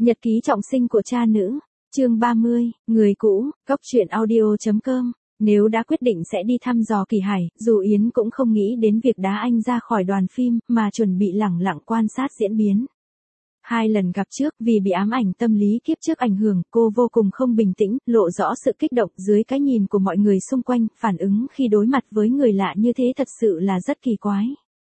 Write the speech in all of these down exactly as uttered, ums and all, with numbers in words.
Nhật ký trọng sinh của cha nữ, chương ba mươi, người cũ, góc truyện audio chấm com. Nếu đã quyết định sẽ đi thăm dò Kỳ Hải, dù Yến cũng không nghĩ đến việc đá anh ra khỏi đoàn phim, mà chuẩn bị lẳng lặng quan sát diễn biến. Hai lần gặp trước, vì bị ám ảnh tâm lý kiếp trước ảnh hưởng, cô vô cùng không bình tĩnh, lộ rõ sự kích động dưới cái nhìn của mọi người xung quanh, phản ứng khi đối mặt với người lạ như thế thật sự là rất kỳ quái.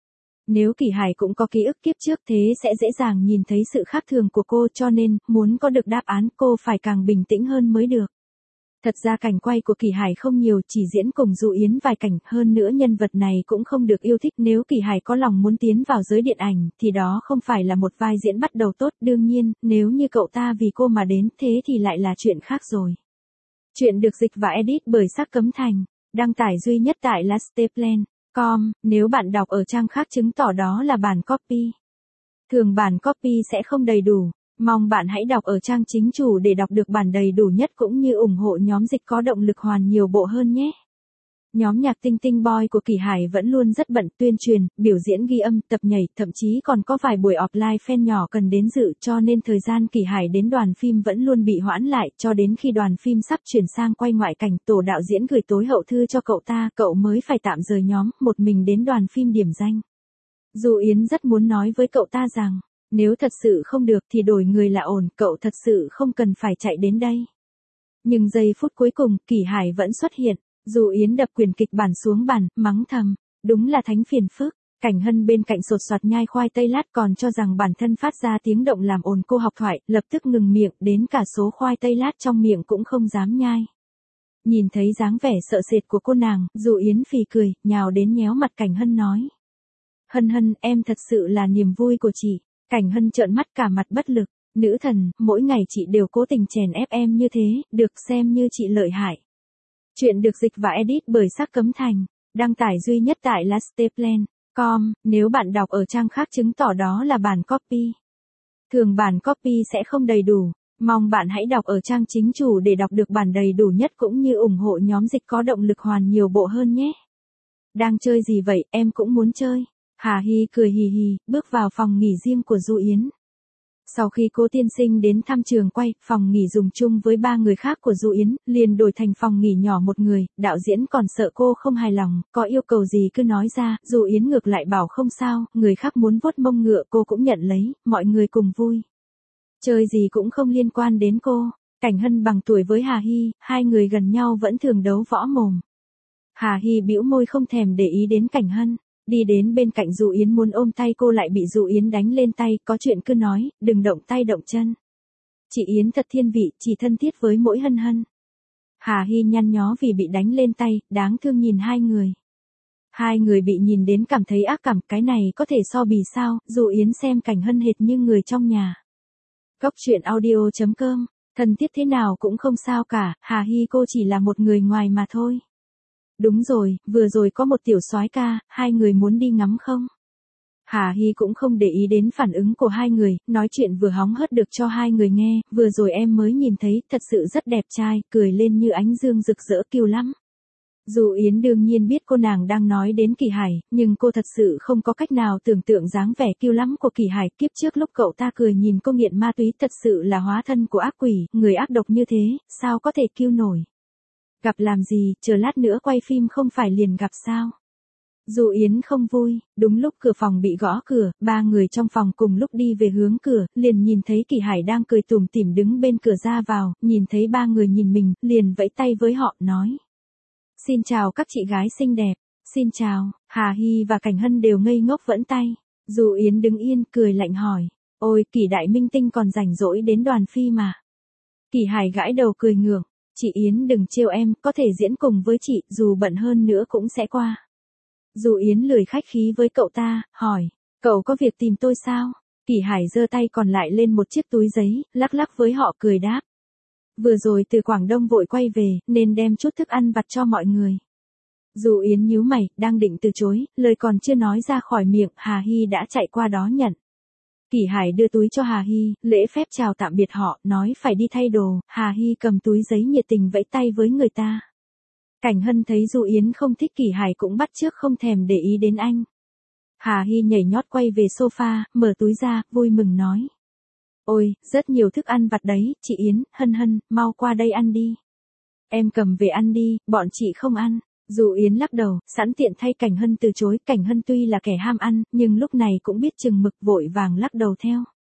Nếu Kỳ Hải cũng có ký ức kiếp trước thế sẽ dễ dàng nhìn thấy sự khác thường của cô, cho nên, muốn có được đáp án cô phải càng bình tĩnh hơn mới được. Thật ra cảnh quay của Kỳ Hải không nhiều, chỉ diễn cùng Du Yến vài cảnh, hơn nữa nhân vật này cũng không được yêu thích. Nếu Kỳ Hải có lòng muốn tiến vào giới điện ảnh, thì đó không phải là một vai diễn bắt đầu tốt. Đương nhiên, nếu như cậu ta vì cô mà đến, thế thì lại là chuyện khác rồi. Chuyện được dịch và edit bởi Sắc Cấm Thành, đăng tải duy nhất tại lasteplan chấm com, nếu bạn đọc ở trang khác chứng tỏ đó là bản copy. Thường bản copy sẽ không đầy đủ. Mong bạn hãy đọc ở trang chính chủ để đọc được bản đầy đủ nhất cũng như ủng hộ nhóm dịch có động lực hoàn nhiều bộ hơn nhé. Nhóm nhạc Tinh Tinh Boy của Kỳ Hải vẫn luôn rất bận tuyên truyền, biểu diễn ghi âm, tập nhảy, thậm chí còn có vài buổi offline fan nhỏ cần đến dự, cho nên thời gian Kỳ Hải đến đoàn phim vẫn luôn bị hoãn lại, cho đến khi đoàn phim sắp chuyển sang quay ngoại cảnh, tổ đạo diễn gửi tối hậu thư cho cậu ta, cậu mới phải tạm rời nhóm, một mình đến đoàn phim điểm danh. Du Yến rất muốn nói với cậu ta rằng, nếu thật sự không được thì đổi người là ổn, cậu thật sự không cần phải chạy đến đây. Nhưng giây phút cuối cùng, Kỳ Hải vẫn xuất hiện. Du Yến đập quyển kịch bản xuống bàn, mắng thầm, đúng là thánh phiền phức. Cảnh Hân bên cạnh sột soạt nhai khoai tây lát còn cho rằng bản thân phát ra tiếng động làm ồn cô học thoại, lập tức ngừng miệng, đến cả số khoai tây lát trong miệng cũng không dám nhai. Nhìn thấy dáng vẻ sợ sệt của cô nàng, Du Yến phì cười, nhào đến nhéo mặt Cảnh Hân nói. Hân Hân, em thật sự là niềm vui của chị. Cảnh Hân trợn mắt cả mặt bất lực, nữ thần, mỗi ngày chị đều cố tình chèn ép em như thế, được xem như chị lợi hại. Chuyện được dịch và edit bởi Sắc Cấm Thành, đăng tải duy nhất tại lasteplan chấm com, nếu bạn đọc ở trang khác chứng tỏ đó là bản copy. Thường bản copy sẽ không đầy đủ, mong bạn hãy đọc ở trang chính chủ để đọc được bản đầy đủ nhất cũng như ủng hộ nhóm dịch có động lực hoàn nhiều bộ hơn nhé. Đang chơi gì vậy, em cũng muốn chơi. Hà Hy cười hì hì, bước vào phòng nghỉ riêng của Du Yến. Sau khi Cố tiên sinh đến thăm trường quay, phòng nghỉ dùng chung với ba người khác của Du Yến, liền đổi thành phòng nghỉ nhỏ một người, đạo diễn còn sợ cô không hài lòng, có yêu cầu gì cứ nói ra, Du Yến ngược lại bảo không sao, người khác muốn vuốt mông ngựa cô cũng nhận lấy, mọi người cùng vui. Chơi gì cũng không liên quan đến cô. Cảnh Hân bằng tuổi với Hà Hy, hai người gần nhau vẫn thường đấu võ mồm. Hà Hy bĩu môi không thèm để ý đến Cảnh Hân. Đi đến bên cạnh Du Yến muốn ôm tay cô lại bị Du Yến đánh lên tay, có chuyện cứ nói, đừng động tay động chân. Chị Yến thật thiên vị, chỉ thân thiết với mỗi Hân Hân. Hà Hy nhăn nhó vì bị đánh lên tay, đáng thương nhìn hai người. Hai người bị nhìn đến cảm thấy ác cảm, cái này có thể so bì sao, Du Yến xem Cảnh Hân hệt như người trong nhà. Góc truyện audio chấm com, thân thiết thế nào cũng không sao cả, Hà Hy cô chỉ là một người ngoài mà thôi. Đúng rồi, vừa rồi có một tiểu soái ca, hai người muốn đi ngắm không? Hà Hy cũng không để ý đến phản ứng của hai người, nói chuyện vừa hóng hớt được cho hai người nghe, vừa rồi em mới nhìn thấy, thật sự rất đẹp trai, cười lên như ánh dương rực rỡ kiêu lắm. Du Yến đương nhiên biết cô nàng đang nói đến Kỳ Hải, nhưng cô thật sự không có cách nào tưởng tượng dáng vẻ kiêu lắm của Kỳ Hải, kiếp trước lúc cậu ta cười nhìn cô nghiện ma túy thật sự là hóa thân của ác quỷ, người ác độc như thế, sao có thể kiêu nổi. Gặp làm gì, chờ lát nữa quay phim không phải liền gặp sao? Du Yến không vui, đúng lúc cửa phòng bị gõ cửa, ba người trong phòng cùng lúc đi về hướng cửa, liền nhìn thấy Kỳ Hải đang cười tủm tỉm đứng bên cửa ra vào, nhìn thấy ba người nhìn mình, liền vẫy tay với họ, nói. Xin chào các chị gái xinh đẹp, xin chào, Hà Hy và Cảnh Hân đều ngây ngốc vẫy tay. Du Yến đứng yên, cười lạnh hỏi, ôi, Kỳ đại minh tinh còn rảnh rỗi đến đoàn phim mà. Kỳ Hải gãi đầu cười ngượng. Chị Yến đừng trêu em, có thể diễn cùng với chị, dù bận hơn nữa cũng sẽ qua. Du Yến lười khách khí với cậu ta, hỏi, cậu có việc tìm tôi sao? Kỳ Hải giơ tay còn lại lên một chiếc túi giấy, lắc lắc với họ cười đáp. Vừa rồi từ Quảng Đông vội quay về, nên đem chút thức ăn vặt cho mọi người. Du Yến nhíu mày, đang định từ chối, lời còn chưa nói ra khỏi miệng, Hà Hy đã chạy qua đó nhận. Kỳ Hải đưa túi cho Hà Hy, lễ phép chào tạm biệt họ, nói phải đi thay đồ, Hà Hy cầm túi giấy nhiệt tình vẫy tay với người ta. Cảnh Hân thấy Du Yến không thích Kỳ Hải cũng bắt chước không thèm để ý đến anh. Hà Hy nhảy nhót quay về sofa, mở túi ra, vui mừng nói. Ôi, rất nhiều thức ăn vặt đấy, chị Yến, Hân Hân, mau qua đây ăn đi. Em cầm về ăn đi, bọn chị không ăn. Dù Yến lắc đầu, sẵn tiện thay Cảnh Hân từ chối, Cảnh Hân tuy là kẻ ham ăn, nhưng lúc này cũng biết chừng mực vội vàng lắc đầu theo.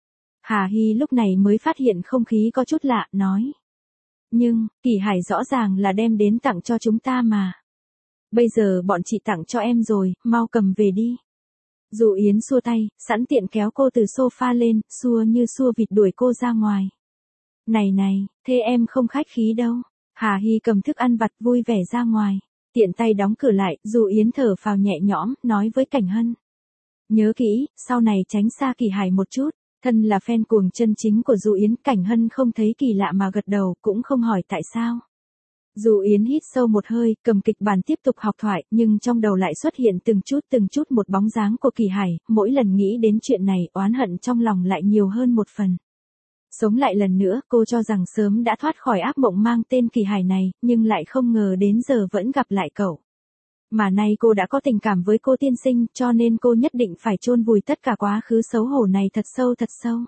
Hà Hy lúc này mới phát hiện không khí có chút lạ, nói. Nhưng, Kỳ Hải rõ ràng là đem đến tặng cho chúng ta mà. Bây giờ bọn chị tặng cho em rồi, mau cầm về đi. Dù Yến xua tay, sẵn tiện kéo cô từ sofa lên, xua như xua vịt đuổi cô ra ngoài. Này này, thế em không khách khí đâu. Hà Hy cầm thức ăn vặt vui vẻ ra ngoài. Tiện tay đóng cửa lại, dù Yến thở phào nhẹ nhõm, nói với Cảnh Hân. Nhớ kỹ, sau này tránh xa Kỳ Hải một chút. Thân là fan cuồng chân chính của Du Yến, Cảnh Hân không thấy kỳ lạ mà gật đầu, cũng không hỏi tại sao. Du Yến hít sâu một hơi, cầm kịch bản tiếp tục học thoại, nhưng trong đầu lại xuất hiện từng chút từng chút một bóng dáng của Kỳ Hải, mỗi lần nghĩ đến chuyện này, oán hận trong lòng lại nhiều hơn một phần. Sống lại lần nữa, cô cho rằng sớm đã thoát khỏi ác mộng mang tên Kỳ Hải này, nhưng lại không ngờ đến giờ vẫn gặp lại cậu. Mà nay cô đã có tình cảm với cô tiên sinh, cho nên cô nhất định phải chôn vùi tất cả quá khứ xấu hổ này thật sâu thật sâu.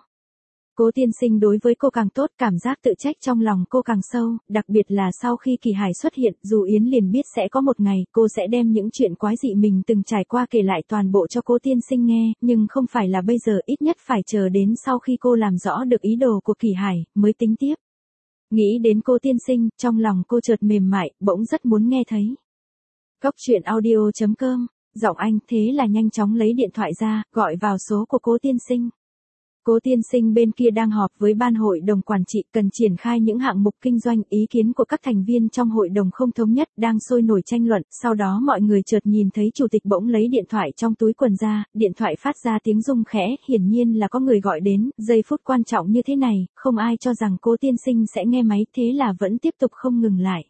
Cố tiên sinh đối với cô càng tốt, cảm giác tự trách trong lòng cô càng sâu, đặc biệt là sau khi Kỳ Hải xuất hiện, dù Yến liền biết sẽ có một ngày cô sẽ đem những chuyện quái dị mình từng trải qua kể lại toàn bộ cho cố tiên sinh nghe, nhưng không phải là bây giờ, ít nhất phải chờ đến sau khi cô làm rõ được ý đồ của Kỳ Hải, mới tính tiếp. Nghĩ đến cô tiên sinh, trong lòng cô chợt mềm mại, bỗng rất muốn nghe thấy. Góc truyện audio chấm com, giọng anh thế là nhanh chóng lấy điện thoại ra, gọi vào số của cố tiên sinh. Cố tiên sinh bên kia đang họp với ban hội đồng quản trị, cần triển khai những hạng mục kinh doanh, ý kiến của các thành viên trong hội đồng không thống nhất, đang sôi nổi tranh luận, sau đó mọi người chợt nhìn thấy chủ tịch bỗng lấy điện thoại trong túi quần ra, điện thoại phát ra tiếng rung khẽ, hiển nhiên là có người gọi đến, giây phút quan trọng như thế này, không ai cho rằng cố tiên sinh sẽ nghe máy, thế là vẫn tiếp tục không ngừng lại.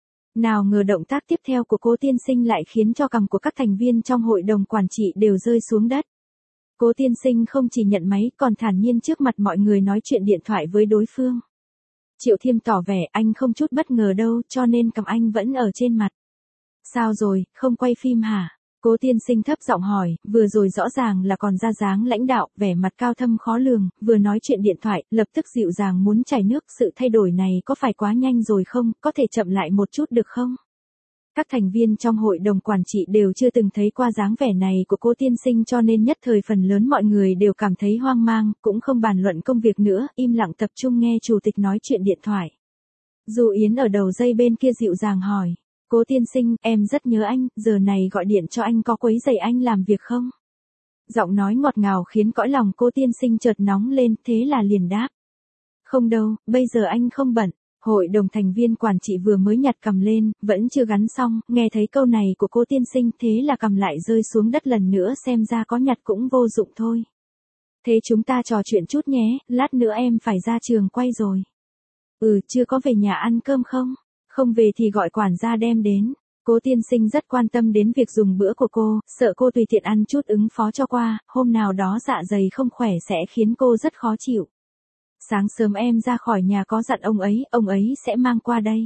Nào ngờ động tác tiếp theo của cố tiên sinh lại khiến cho cằm của các thành viên trong hội đồng quản trị đều rơi xuống đất. Cố tiên sinh không chỉ nhận máy còn thản nhiên trước mặt mọi người nói chuyện điện thoại với đối phương. Triệu Thiêm tỏ vẻ anh không chút bất ngờ đâu, cho nên cằm anh vẫn ở trên mặt. Sao rồi, không quay phim hả? Cố tiên sinh thấp giọng hỏi, vừa rồi rõ ràng là còn ra dáng lãnh đạo, vẻ mặt cao thâm khó lường, vừa nói chuyện điện thoại, lập tức dịu dàng muốn chảy nước, sự thay đổi này có phải quá nhanh rồi không, có thể chậm lại một chút được không? Các thành viên trong hội đồng quản trị đều chưa từng thấy qua dáng vẻ này của cố tiên sinh, cho nên nhất thời phần lớn mọi người đều cảm thấy hoang mang, cũng không bàn luận công việc nữa, im lặng tập trung nghe chủ tịch nói chuyện điện thoại. Dù Yến ở đầu dây bên kia dịu dàng hỏi, cố tiên sinh, em rất nhớ anh, giờ này gọi điện cho anh có quấy rầy anh làm việc không? Giọng nói ngọt ngào khiến cõi lòng cố tiên sinh chợt nóng lên, thế là liền đáp. Không đâu, bây giờ anh không bận. Hội đồng thành viên quản trị vừa mới nhặt cằm lên, vẫn chưa gắn xong, nghe thấy câu này của cô tiên sinh, thế là cằm lại rơi xuống đất lần nữa, xem ra có nhặt cũng vô dụng thôi. Thế chúng ta trò chuyện chút nhé, lát nữa em phải ra trường quay rồi. Ừ, chưa có về nhà ăn cơm không? Không về thì gọi quản gia đem đến. Cố tiên sinh rất quan tâm đến việc dùng bữa của cô, sợ cô tùy tiện ăn chút ứng phó cho qua, hôm nào đó dạ dày không khỏe sẽ khiến cô rất khó chịu. Sáng sớm em ra khỏi nhà có dặn ông ấy, ông ấy sẽ mang qua đây.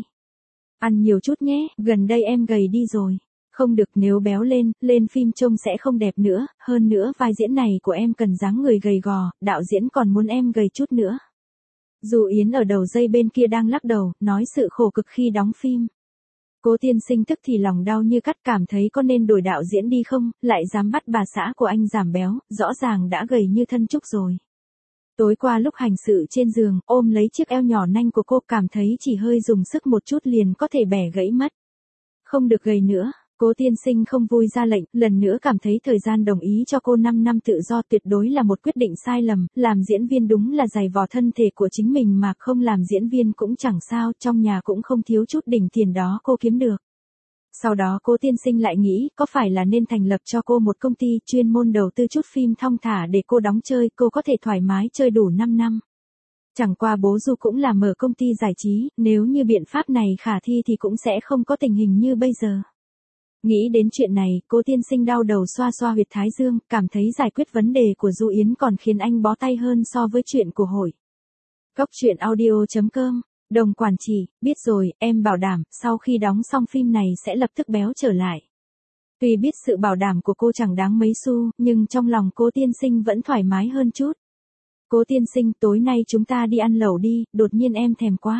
Ăn nhiều chút nhé, gần đây em gầy đi rồi. Không được, nếu béo lên, lên phim trông sẽ không đẹp nữa, hơn nữa vai diễn này của em cần dáng người gầy gò, đạo diễn còn muốn em gầy chút nữa. Dù Yến ở đầu dây bên kia đang lắc đầu, nói sự khổ cực khi đóng phim. Cố tiên sinh tức thì lòng đau như cắt, cảm thấy có nên đổi đạo diễn đi không, lại dám bắt bà xã của anh giảm béo, rõ ràng đã gầy như thân trúc rồi. Tối qua lúc hành sự trên giường, ôm lấy chiếc eo nhỏ nanh của cô, cảm thấy chỉ hơi dùng sức một chút liền có thể bẻ gãy mất. Không được gầy nữa, cố tiên sinh không vui ra lệnh, lần nữa cảm thấy thời gian đồng ý cho cô năm năm tự do tuyệt đối là một quyết định sai lầm, làm diễn viên đúng là dày vò thân thể của chính mình mà không làm diễn viên cũng chẳng sao, trong nhà cũng không thiếu chút đỉnh tiền đó cô kiếm được. Sau đó cố tiên sinh lại nghĩ, có phải là nên thành lập cho cô một công ty chuyên môn đầu tư chút phim thong thả để cô đóng chơi, cô có thể thoải mái chơi đủ năm năm. Chẳng qua bố Du cũng là mở công ty giải trí, nếu như biện pháp này khả thi thì cũng sẽ không có tình hình như bây giờ. Nghĩ đến chuyện này, cố tiên sinh đau đầu xoa xoa huyệt thái dương, cảm thấy giải quyết vấn đề của Du Yến còn khiến anh bó tay hơn so với chuyện của hội. Góc truyện audio chấm com, đồng quản trị, biết rồi, em bảo đảm, sau khi đóng xong phim này sẽ lập tức béo trở lại. Tuy biết sự bảo đảm của cô chẳng đáng mấy xu, nhưng trong lòng cố tiên sinh vẫn thoải mái hơn chút. Cố tiên sinh, tối nay chúng ta đi ăn lẩu đi, đột nhiên em thèm quá.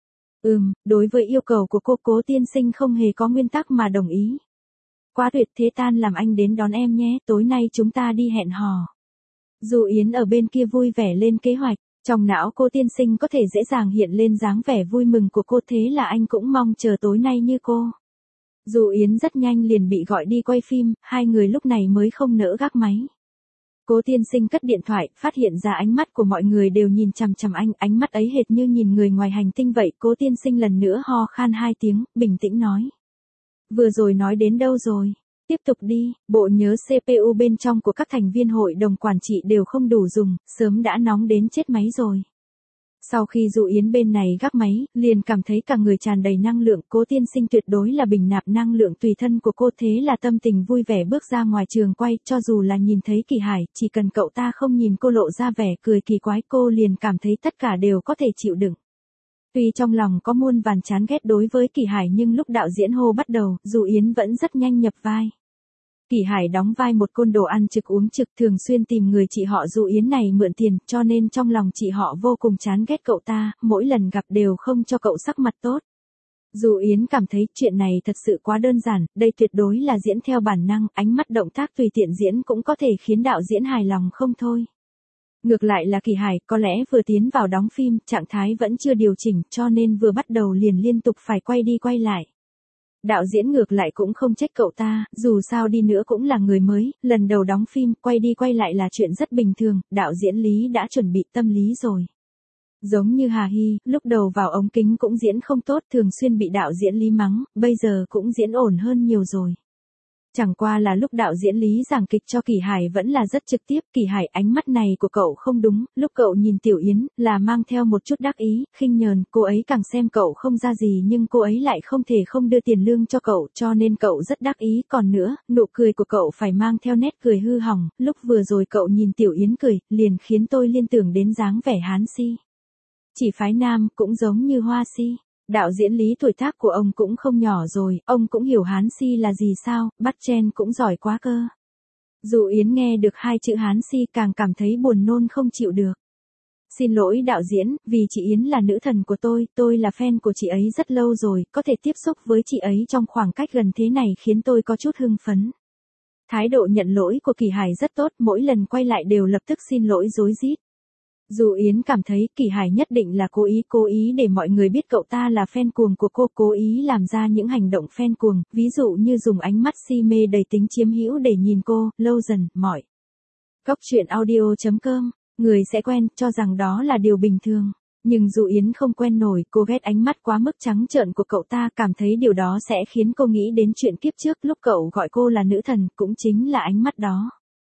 Ừm, đối với yêu cầu của cô, Cố tiên sinh không hề có nguyên tắc mà đồng ý. Quá tuyệt, thế tan làm anh đến đón em nhé, tối nay chúng ta đi hẹn hò. Dù Yến ở bên kia vui vẻ lên kế hoạch, trong não Cố tiên sinh có thể dễ dàng hiện lên dáng vẻ vui mừng của cô, thế là anh cũng mong chờ tối nay như cô. Dù Yến rất nhanh liền bị gọi đi quay phim, hai người lúc này mới không nỡ gác máy. Cố tiên sinh cất điện thoại, phát hiện ra ánh mắt của mọi người đều nhìn chằm chằm anh, ánh mắt ấy hệt như nhìn người ngoài hành tinh vậy. Cố tiên sinh lần nữa ho khan hai tiếng, bình tĩnh nói. Vừa rồi nói đến đâu rồi? Tiếp tục đi, bộ nhớ xê pê u bên trong của các thành viên hội đồng quản trị đều không đủ dùng, sớm đã nóng đến chết máy rồi. Sau khi Dụ Yến bên này gác máy, liền cảm thấy cả người tràn đầy năng lượng, Cố tiên sinh tuyệt đối là bình nạp năng lượng tùy thân của cô, thế là tâm tình vui vẻ bước ra ngoài trường quay, cho dù là nhìn thấy Kỳ Hải, chỉ cần cậu ta không nhìn cô lộ ra vẻ cười kỳ quái, cô liền cảm thấy tất cả đều có thể chịu đựng. Tuy trong lòng có muôn vàn chán ghét đối với Kỳ Hải nhưng lúc đạo diễn hô bắt đầu, Dụ Yến vẫn rất nhanh nhập vai. Kỳ Hải đóng vai một côn đồ ăn trực uống trực, thường xuyên tìm người chị họ Dụ Yến này mượn tiền, cho nên trong lòng chị họ vô cùng chán ghét cậu ta, mỗi lần gặp đều không cho cậu sắc mặt tốt. Dụ Yến cảm thấy chuyện này thật sự quá đơn giản, đây tuyệt đối là diễn theo bản năng, ánh mắt động tác tùy tiện diễn cũng có thể khiến đạo diễn hài lòng không thôi. Ngược lại là Kỳ Hải, có lẽ vừa tiến vào đóng phim, trạng thái vẫn chưa điều chỉnh, cho nên vừa bắt đầu liền liên tục phải quay đi quay lại. Đạo diễn ngược lại cũng không trách cậu ta, dù sao đi nữa cũng là người mới, lần đầu đóng phim, quay đi quay lại là chuyện rất bình thường, đạo diễn Lý đã chuẩn bị tâm lý rồi. Giống như Hà Hy, lúc đầu vào ống kính cũng diễn không tốt, thường xuyên bị đạo diễn Lý mắng, bây giờ cũng diễn ổn hơn nhiều rồi. Chẳng qua là lúc đạo diễn Lý giảng kịch cho Kỳ Hải vẫn là rất trực tiếp, Kỳ Hải ánh mắt này của cậu không đúng, lúc cậu nhìn Tiểu Yến là mang theo một chút đắc ý, khinh nhờn, cô ấy càng xem cậu không ra gì nhưng cô ấy lại không thể không đưa tiền lương cho cậu, cho nên cậu rất đắc ý, còn nữa, nụ cười của cậu phải mang theo nét cười hư hỏng, lúc vừa rồi cậu nhìn Tiểu Yến cười, liền khiến tôi liên tưởng đến dáng vẻ hán si. Chỉ phái nam cũng giống như hoa si. Đạo diễn Lý tuổi tác của ông cũng không nhỏ rồi, ông cũng hiểu hán si là gì sao, bắt chen cũng giỏi quá cơ. Dụ Yến nghe được hai chữ hán si càng cảm thấy buồn nôn không chịu được. Xin lỗi đạo diễn, vì chị Yến là nữ thần của tôi, tôi là fan của chị ấy rất lâu rồi, có thể tiếp xúc với chị ấy trong khoảng cách gần thế này khiến tôi có chút hưng phấn. Thái độ nhận lỗi của Kỳ Hải rất tốt, mỗi lần quay lại đều lập tức xin lỗi rối rít. Dù Yến cảm thấy Kỳ Hải nhất định là cố ý cố ý để mọi người biết cậu ta là fan cuồng của cô, cố ý làm ra những hành động fan cuồng, ví dụ như dùng ánh mắt si mê đầy tính chiếm hữu để nhìn cô, lâu dần, mỏi. Góc truyện audio chấm com, người sẽ quen, cho rằng đó là điều bình thường. Nhưng dù Yến không quen nổi, cô ghét ánh mắt quá mức trắng trợn của cậu ta, cảm thấy điều đó sẽ khiến cô nghĩ đến chuyện kiếp trước lúc cậu gọi cô là nữ thần, cũng chính là ánh mắt đó.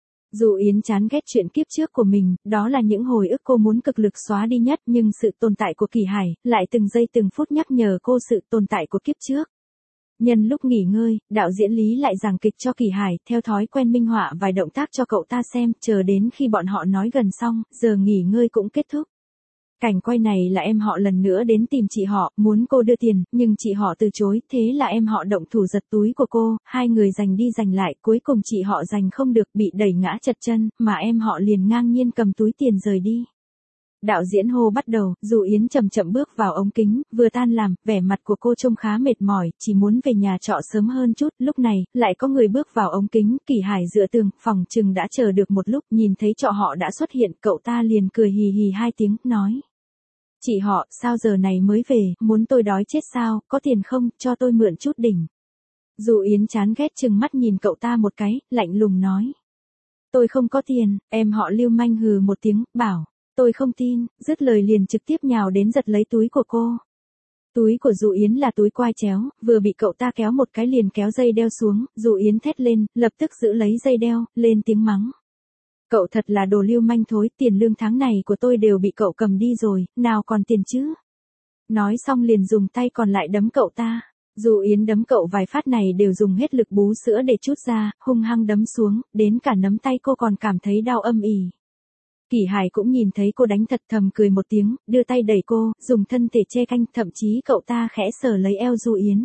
Dù Yến chán ghét chuyện kiếp trước của mình, đó là những hồi ức cô muốn cực lực xóa đi nhất, nhưng sự tồn tại của Kỳ Hải, lại từng giây từng phút nhắc nhở cô sự tồn tại của kiếp trước. Nhân lúc nghỉ ngơi, đạo diễn Lý lại giảng kịch cho Kỳ Hải, theo thói quen minh họa vài động tác cho cậu ta xem, chờ đến khi bọn họ nói gần xong, giờ nghỉ ngơi cũng kết thúc. Cảnh quay này là em họ lần nữa đến tìm chị họ, muốn cô đưa tiền, nhưng chị họ từ chối, thế là em họ động thủ giật túi của cô, hai người giành đi giành lại, cuối cùng chị họ giành không được, bị đẩy ngã chật chân, mà em họ liền ngang nhiên cầm túi tiền rời đi. Đạo diễn hô bắt đầu, Dù Yến chậm chậm bước vào ống kính, vừa tan làm, vẻ mặt của cô trông khá mệt mỏi, chỉ muốn về nhà trọ sớm hơn chút, lúc này, lại có người bước vào ống kính, Kỳ Hải dựa tường, phòng chừng đã chờ được một lúc, nhìn thấy trọ họ đã xuất hiện, cậu ta liền cười hì hì hai tiếng, nói. Chị họ, sao giờ này mới về, muốn tôi đói chết sao, có tiền không, cho tôi mượn chút đỉnh. Dù Yến chán ghét chừng mắt nhìn cậu ta một cái, lạnh lùng nói. Tôi không có tiền, em họ lưu manh hừ một tiếng, bảo. Tôi không tin, dứt lời liền trực tiếp nhào đến giật lấy túi của cô. Túi của Dụ Yến là túi quai chéo, vừa bị cậu ta kéo một cái liền kéo dây đeo xuống, Dụ Yến thét lên, lập tức giữ lấy dây đeo, lên tiếng mắng. Cậu thật là đồ lưu manh thối, tiền lương tháng này của tôi đều bị cậu cầm đi rồi, nào còn tiền chứ. Nói xong liền dùng tay còn lại đấm cậu ta. Dù Yến đấm cậu vài phát này đều dùng hết lực bú sữa để trút ra, hung hăng đấm xuống, đến cả nắm tay cô còn cảm thấy đau âm ỉ. Kỳ Hải cũng nhìn thấy cô đánh thật thầm cười một tiếng, đưa tay đẩy cô, dùng thân thể che canh, thậm chí cậu ta khẽ sờ lấy eo Dù Yến.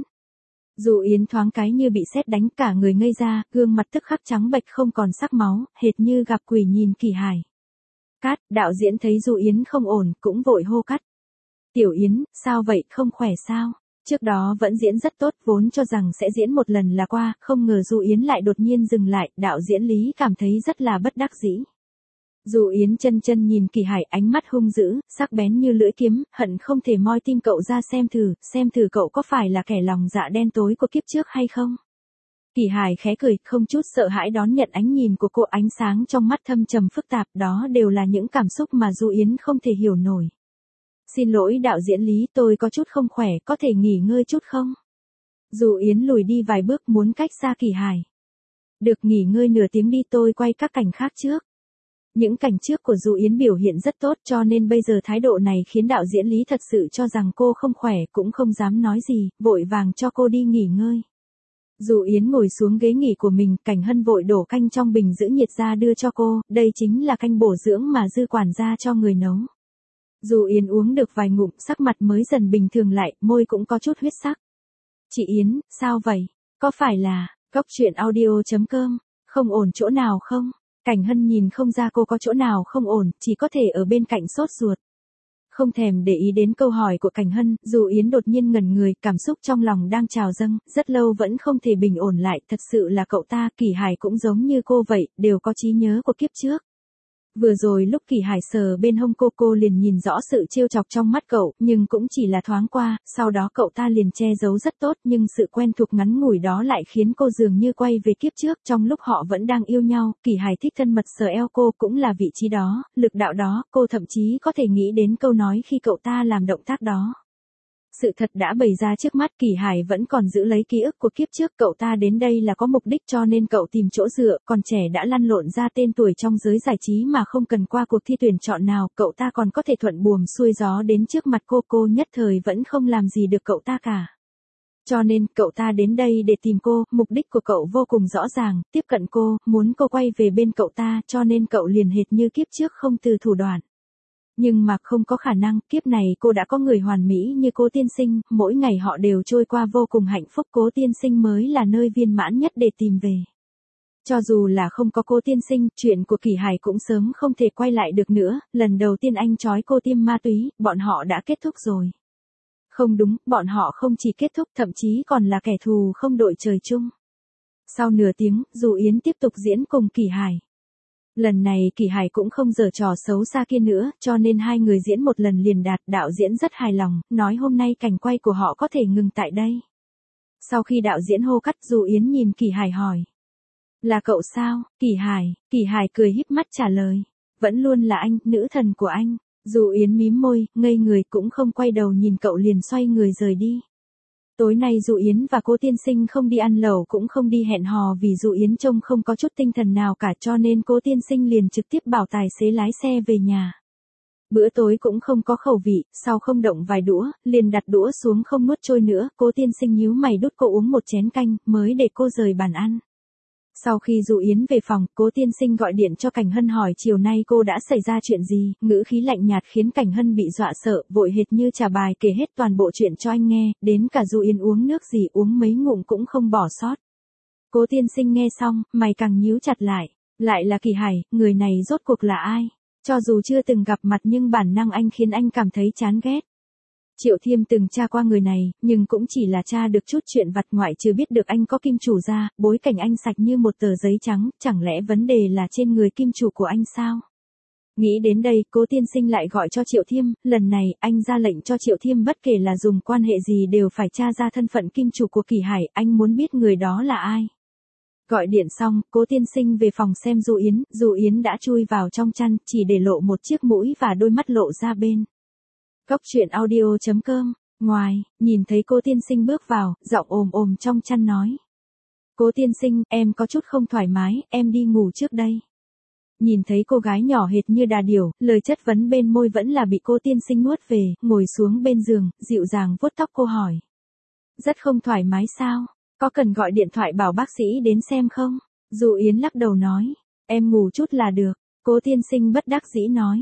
Dù Yến thoáng cái như bị sét đánh, cả người ngây ra, gương mặt tức khắc trắng bệch không còn sắc máu, hệt như gặp quỷ nhìn Kỳ Hải. Cát, đạo diễn thấy Du Yến không ổn, cũng vội hô cắt. Tiểu Yến, sao vậy, không khỏe sao? Trước đó vẫn diễn rất tốt, vốn cho rằng sẽ diễn một lần là qua, không ngờ Du Yến lại đột nhiên dừng lại, đạo diễn Lý cảm thấy rất là bất đắc dĩ. Du Yến chân chân nhìn Kỳ Hải, ánh mắt hung dữ, sắc bén như lưỡi kiếm, hận không thể moi tim cậu ra xem thử, xem thử cậu có phải là kẻ lòng dạ đen tối của kiếp trước hay không. Kỳ Hải khẽ cười, không chút sợ hãi đón nhận ánh nhìn của cô, ánh sáng trong mắt thâm trầm phức tạp, đó đều là những cảm xúc mà Du Yến không thể hiểu nổi. Xin lỗi đạo diễn Lý, tôi có chút không khỏe, có thể nghỉ ngơi chút không? Du Yến lùi đi vài bước muốn cách xa Kỳ Hải. Được, nghỉ ngơi nửa tiếng đi, tôi quay các cảnh khác trước. Những cảnh trước của Du Yến biểu hiện rất tốt, cho nên bây giờ thái độ này khiến đạo diễn Lý thật sự cho rằng cô không khỏe, cũng không dám nói gì, vội vàng cho cô đi nghỉ ngơi. Du Yến ngồi xuống ghế nghỉ của mình, Cảnh Hân vội đổ canh trong bình giữ nhiệt ra đưa cho cô, đây chính là canh bổ dưỡng mà Dư quản gia cho người nấu. Du Yến uống được vài ngụm, sắc mặt mới dần bình thường lại, môi cũng có chút huyết sắc. Chị Yến, sao vậy? Có phải là, Cóc truyện audio chấm com, không ổn chỗ nào không? Cảnh Hân nhìn không ra cô có chỗ nào không ổn, chỉ có thể ở bên cạnh sốt ruột. Không thèm để ý đến câu hỏi của Cảnh Hân, Du Yến đột nhiên ngẩn người, cảm xúc trong lòng đang trào dâng, rất lâu vẫn không thể bình ổn lại, thật sự là cậu ta, Kỳ Hải cũng giống như cô vậy, đều có trí nhớ của kiếp trước. Vừa rồi lúc Kỳ Hải sờ bên hông cô, cô liền nhìn rõ sự trêu chọc trong mắt cậu, nhưng cũng chỉ là thoáng qua, sau đó cậu ta liền che giấu rất tốt, nhưng sự quen thuộc ngắn ngủi đó lại khiến cô dường như quay về kiếp trước, trong lúc họ vẫn đang yêu nhau, Kỳ Hải thích thân mật sờ eo cô, cũng là vị trí đó, lực đạo đó, cô thậm chí có thể nghĩ đến câu nói khi cậu ta làm động tác đó. Sự thật đã bày ra trước mắt, Kỳ Hải vẫn còn giữ lấy ký ức của kiếp trước, cậu ta đến đây là có mục đích cho nên cậu tìm chỗ dựa, còn trẻ đã lăn lộn ra tên tuổi trong giới giải trí mà không cần qua cuộc thi tuyển chọn nào, cậu ta còn có thể thuận buồm xuôi gió đến trước mặt cô, cô nhất thời vẫn không làm gì được cậu ta cả. Cho nên, cậu ta đến đây để tìm cô, mục đích của cậu vô cùng rõ ràng, tiếp cận cô, muốn cô quay về bên cậu ta, cho nên cậu liền hệt như kiếp trước không từ thủ đoạn. Nhưng mà không có khả năng, kiếp này cô đã có người hoàn mỹ như Cố tiên sinh, mỗi ngày họ đều trôi qua vô cùng hạnh phúc, Cố tiên sinh mới là nơi viên mãn nhất để tìm về. Cho dù là không có Cố tiên sinh, chuyện của Kỳ Hải cũng sớm không thể quay lại được nữa, lần đầu tiên anh trói cô tiêm ma túy, bọn họ đã kết thúc rồi. Không đúng, bọn họ không chỉ kết thúc, thậm chí còn là kẻ thù không đội trời chung. Sau nửa tiếng, Du Yến tiếp tục diễn cùng Kỳ Hải. Lần này Kỳ Hải cũng không giở trò xấu xa kia nữa, cho nên hai người diễn một lần liền đạt, đạo diễn rất hài lòng, nói hôm nay cảnh quay của họ có thể ngừng tại đây. Sau khi đạo diễn hô cắt, Du Yến nhìn Kỳ Hải hỏi. Là cậu sao, Kỳ Hải? Kỳ Hải cười híp mắt trả lời. Vẫn luôn là anh, nữ thần của anh. Du Yến mím môi, ngây người, cũng không quay đầu nhìn cậu, liền xoay người rời đi. Tối nay Du Yến và Cố tiên sinh không đi ăn lẩu cũng không đi hẹn hò vì Du Yến trông không có chút tinh thần nào cả, cho nên Cố tiên sinh liền trực tiếp bảo tài xế lái xe về nhà. Bữa tối cũng không có khẩu vị, sau không động vài đũa, liền đặt đũa xuống không nuốt trôi nữa, Cố tiên sinh nhíu mày đút cô uống một chén canh, mới để cô rời bàn ăn. Sau khi Du Yến về phòng, Cố tiên sinh gọi điện cho Cảnh Hân hỏi chiều nay cô đã xảy ra chuyện gì, ngữ khí lạnh nhạt khiến Cảnh Hân bị dọa sợ, vội hệt như trả bài kể hết toàn bộ chuyện cho anh nghe, đến cả Du Yến uống nước gì uống mấy ngụm cũng không bỏ sót. Cố tiên sinh nghe xong, mày càng nhíu chặt lại, lại là Kỳ Hải, người này rốt cuộc là ai? Cho dù chưa từng gặp mặt nhưng bản năng anh khiến anh cảm thấy chán ghét. Triệu Thiêm từng tra qua người này, nhưng cũng chỉ là tra được chút chuyện vặt, ngoại trừ biết được anh có kim chủ ra, bối cảnh anh sạch như một tờ giấy trắng, chẳng lẽ vấn đề là trên người kim chủ của anh sao? Nghĩ đến đây, Cố tiên sinh lại gọi cho Triệu Thiêm, lần này, anh ra lệnh cho Triệu Thiêm bất kể là dùng quan hệ gì đều phải tra ra thân phận kim chủ của Kỳ Hải, anh muốn biết người đó là ai. Gọi điện xong, Cố tiên sinh về phòng xem Du Yến, Du Yến đã chui vào trong chăn, chỉ để lộ một chiếc mũi và đôi mắt lộ ra bên. Cóc truyện audio chấm com, ngoài, nhìn thấy Cố tiên sinh bước vào, giọng ồm ồm trong chăn nói. Cố tiên sinh, em có chút không thoải mái, em đi ngủ trước đây. Nhìn thấy cô gái nhỏ hệt như đà điểu, lời chất vấn bên môi vẫn là bị Cố tiên sinh nuốt về, ngồi xuống bên giường, dịu dàng vuốt tóc cô hỏi. Rất không thoải mái sao? Có cần gọi điện thoại bảo bác sĩ đến xem không? Du Yến lắc đầu nói. Em ngủ chút là được. Cố tiên sinh bất đắc dĩ nói.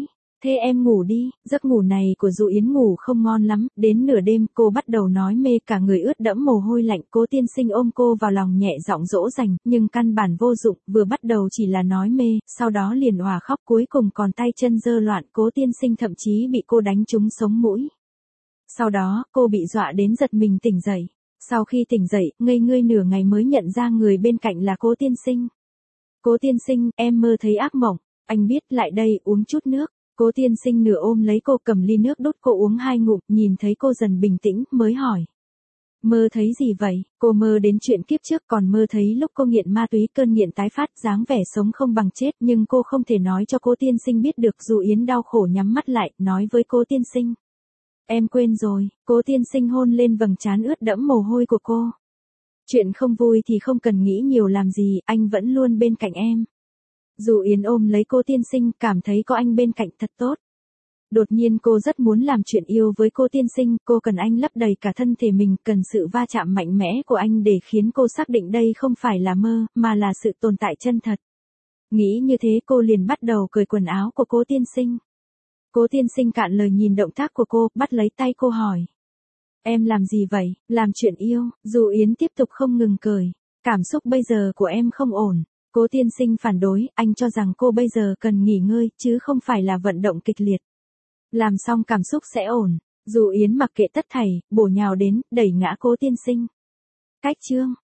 Thế em ngủ đi. Giấc ngủ này của Dụ Yến ngủ không ngon lắm, đến nửa đêm cô bắt đầu nói mê, cả người ướt đẫm mồ hôi lạnh. Cố Tiên Sinh ôm cô vào lòng nhẹ giọng dỗ dành, nhưng căn bản vô dụng, vừa bắt đầu chỉ là nói mê, sau đó liền òa khóc, cuối cùng còn tay chân dơ loạn. Cố Tiên Sinh thậm chí bị cô đánh trúng sống mũi. Sau đó, cô bị dọa đến giật mình tỉnh dậy. Sau khi tỉnh dậy, ngây ngơi nửa ngày mới nhận ra người bên cạnh là Cố Tiên Sinh. Cố Tiên Sinh, em mơ thấy ác mộng. Anh biết, lại đây, uống chút nước. Cố Tiên Sinh nửa ôm lấy cô, cầm ly nước đút cô uống hai ngụm, nhìn thấy cô dần bình tĩnh, mới hỏi. Mơ thấy gì vậy? Cô mơ đến chuyện kiếp trước, còn mơ thấy lúc cô nghiện ma túy, cơn nghiện tái phát, dáng vẻ sống không bằng chết, nhưng cô không thể nói cho Cố Tiên Sinh biết được. Dụ Yến đau khổ nhắm mắt lại, nói với Cố Tiên Sinh. Em quên rồi. Cố Tiên Sinh hôn lên vầng trán ướt đẫm mồ hôi của cô. Chuyện không vui thì không cần nghĩ nhiều làm gì, anh vẫn luôn bên cạnh em. Dụ Yến ôm lấy Cố Tiên Sinh, cảm thấy có anh bên cạnh thật tốt. Đột nhiên cô rất muốn làm chuyện yêu với Cố Tiên Sinh, cô cần anh lấp đầy cả thân thể mình, cần sự va chạm mạnh mẽ của anh để khiến cô xác định đây không phải là mơ, mà là sự tồn tại chân thật. Nghĩ như thế cô liền bắt đầu cởi quần áo của Cố Tiên Sinh. Cố Tiên Sinh cạn lời nhìn động tác của cô, bắt lấy tay cô hỏi. Em làm gì vậy? Làm chuyện yêu. Dụ Yến tiếp tục không ngừng cười. Cảm xúc bây giờ của em không ổn. Cố Tiên Sinh phản đối, anh cho rằng cô bây giờ cần nghỉ ngơi, chứ không phải là vận động kịch liệt. Làm xong cảm xúc sẽ ổn. Dụ Yến mặc kệ tất thảy, bổ nhào đến, đẩy ngã Cố Tiên Sinh. Cách chương.